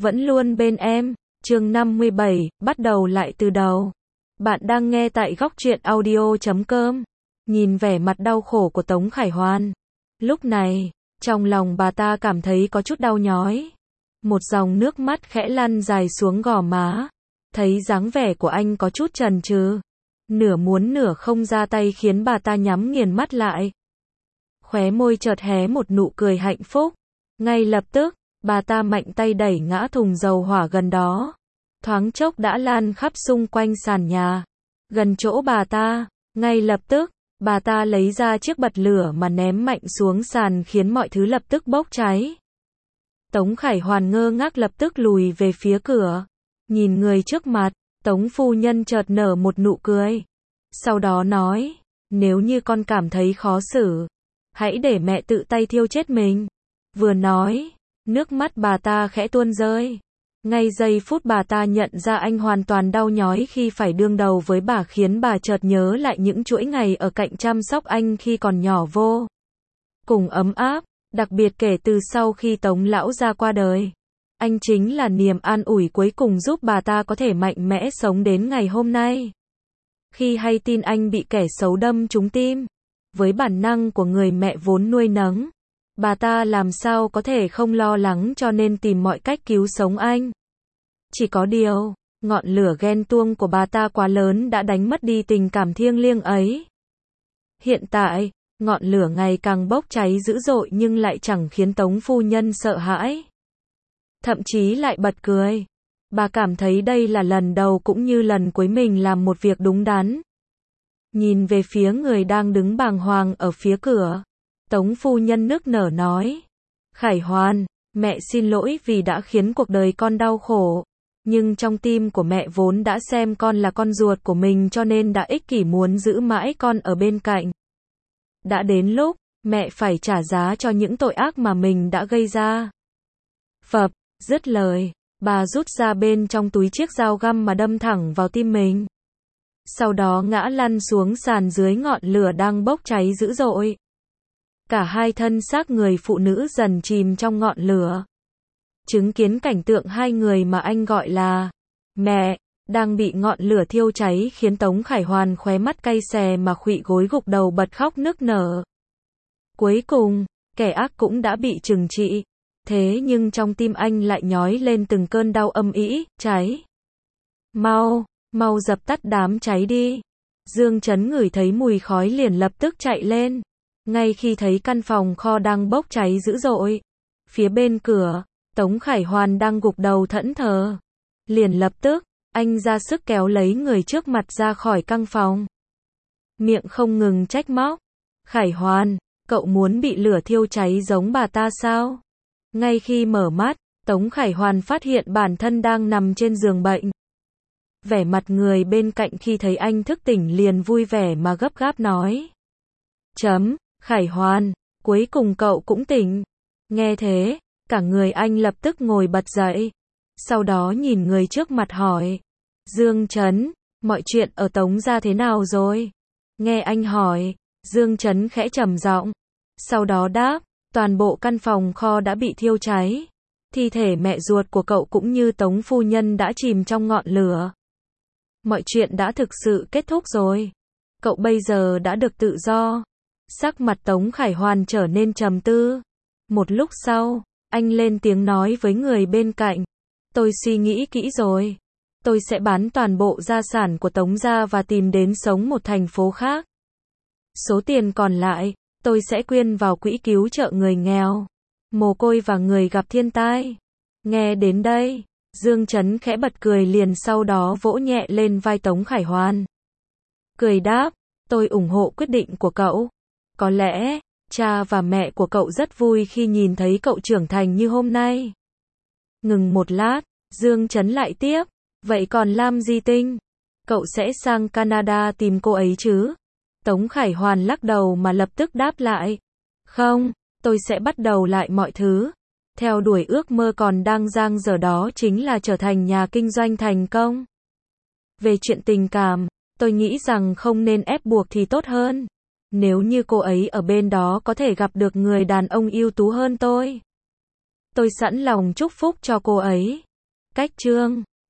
vẫn luôn bên em. Chương 57, bắt đầu lại từ đầu. Bạn đang nghe tại góc truyện audio.com. Nhìn vẻ mặt đau khổ của Tống Khải Hoàn. Lúc này, trong lòng bà ta cảm thấy có chút đau nhói. Một dòng nước mắt khẽ lăn dài xuống gò má. Thấy dáng vẻ của anh có chút chần chừ, nửa muốn nửa không ra tay khiến bà ta nhắm nghiền mắt lại. Khóe môi chợt hé một nụ cười hạnh phúc. Ngay lập tức, bà ta mạnh tay đẩy ngã thùng dầu hỏa gần đó. Thoáng chốc đã lan khắp xung quanh sàn nhà. Gần chỗ bà ta, ngay lập tức, bà ta lấy ra chiếc bật lửa mà ném mạnh xuống sàn khiến mọi thứ lập tức bốc cháy. Tống Khải Hoàn ngơ ngác lập tức lùi về phía cửa. Nhìn người trước mặt, Tống phu nhân chợt nở một nụ cười. Sau đó nói, nếu như con cảm thấy khó xử, hãy để mẹ tự tay thiêu chết mình. Vừa nói, nước mắt bà ta khẽ tuôn rơi. Ngay giây phút bà ta nhận ra anh hoàn toàn đau nhói khi phải đương đầu với bà khiến bà chợt nhớ lại những chuỗi ngày ở cạnh chăm sóc anh khi còn nhỏ vô cùng ấm áp, đặc biệt kể từ sau khi Tống lão gia qua đời. Anh chính là niềm an ủi cuối cùng giúp bà ta có thể mạnh mẽ sống đến ngày hôm nay. Khi hay tin anh bị kẻ xấu đâm trúng tim, với bản năng của người mẹ vốn nuôi nấng, bà ta làm sao có thể không lo lắng cho nên tìm mọi cách cứu sống anh. Chỉ có điều, ngọn lửa ghen tuông của bà ta quá lớn đã đánh mất đi tình cảm thiêng liêng ấy. Hiện tại, ngọn lửa ngày càng bốc cháy dữ dội nhưng lại chẳng khiến Tống phu nhân sợ hãi. Thậm chí lại bật cười. Bà cảm thấy đây là lần đầu cũng như lần cuối mình làm một việc đúng đắn. Nhìn về phía người đang đứng bàng hoàng ở phía cửa, Tống phu nhân nức nở nói, Khải Hoàn, mẹ xin lỗi vì đã khiến cuộc đời con đau khổ, nhưng trong tim của mẹ vốn đã xem con là con ruột của mình cho nên đã ích kỷ muốn giữ mãi con ở bên cạnh. Đã đến lúc, mẹ phải trả giá cho những tội ác mà mình đã gây ra. Phập, dứt lời, bà rút ra bên trong túi chiếc dao găm mà đâm thẳng vào tim mình. Sau đó ngã lăn xuống sàn dưới ngọn lửa đang bốc cháy dữ dội. Cả hai thân xác người phụ nữ dần chìm trong ngọn lửa. Chứng kiến cảnh tượng hai người mà anh gọi là mẹ, đang bị ngọn lửa thiêu cháy khiến Tống Khải Hoàn khóe mắt cay xè mà khuỵu gối gục đầu bật khóc nức nở. Cuối cùng, kẻ ác cũng đã bị trừng trị. Thế nhưng trong tim anh lại nhói lên từng cơn đau âm ỉ, cháy. Mau dập tắt đám cháy đi. Dương Chấn ngửi thấy mùi khói liền lập tức chạy lên. Ngay khi thấy căn phòng kho đang bốc cháy dữ dội. Phía bên cửa, Tống Khải Hoàn đang gục đầu thẫn thờ. Liền lập tức, anh ra sức kéo lấy người trước mặt ra khỏi căn phòng. Miệng không ngừng trách móc. Khải Hoàn, cậu muốn bị lửa thiêu cháy giống bà ta sao? Ngay khi mở mắt, Tống Khải Hoàn phát hiện bản thân đang nằm trên giường bệnh. Vẻ mặt người bên cạnh khi thấy anh thức tỉnh liền vui vẻ mà gấp gáp nói. Khải Hoàn, cuối cùng cậu cũng tỉnh. Nghe thế, cả người anh lập tức ngồi bật dậy. Sau đó nhìn người trước mặt hỏi. Dương Chấn, mọi chuyện ở Tống gia thế nào rồi? Nghe anh hỏi, Dương Chấn khẽ trầm giọng. Sau đó đáp. Toàn bộ căn phòng kho đã bị thiêu cháy. Thi thể mẹ ruột của cậu cũng như Tống phu nhân đã chìm trong ngọn lửa. Mọi chuyện đã thực sự kết thúc rồi. Cậu bây giờ đã được tự do. Sắc mặt Tống Khải Hoàn trở nên trầm tư. Một lúc sau, anh lên tiếng nói với người bên cạnh. Tôi suy nghĩ kỹ rồi. Tôi sẽ bán toàn bộ gia sản của Tống gia và tìm đến sống một thành phố khác. Số tiền còn lại, tôi sẽ quyên vào quỹ cứu trợ người nghèo, mồ côi và người gặp thiên tai. Nghe đến đây, Dương Chấn khẽ bật cười liền sau đó vỗ nhẹ lên vai Tống Khải Hoàn. Cười đáp, tôi ủng hộ quyết định của cậu. Có lẽ, cha và mẹ của cậu rất vui khi nhìn thấy cậu trưởng thành như hôm nay. Ngừng một lát, Dương Chấn lại tiếp, vậy còn Lam Di Tinh? Cậu sẽ sang Canada tìm cô ấy chứ? Tống Khải Hoàn lắc đầu mà lập tức đáp lại. Không, tôi sẽ bắt đầu lại mọi thứ. Theo đuổi ước mơ còn đang dang dở đó chính là trở thành nhà kinh doanh thành công. Về chuyện tình cảm, tôi nghĩ rằng không nên ép buộc thì tốt hơn. Nếu như cô ấy ở bên đó có thể gặp được người đàn ông ưu tú hơn tôi sẵn lòng chúc phúc cho cô ấy. Cách chương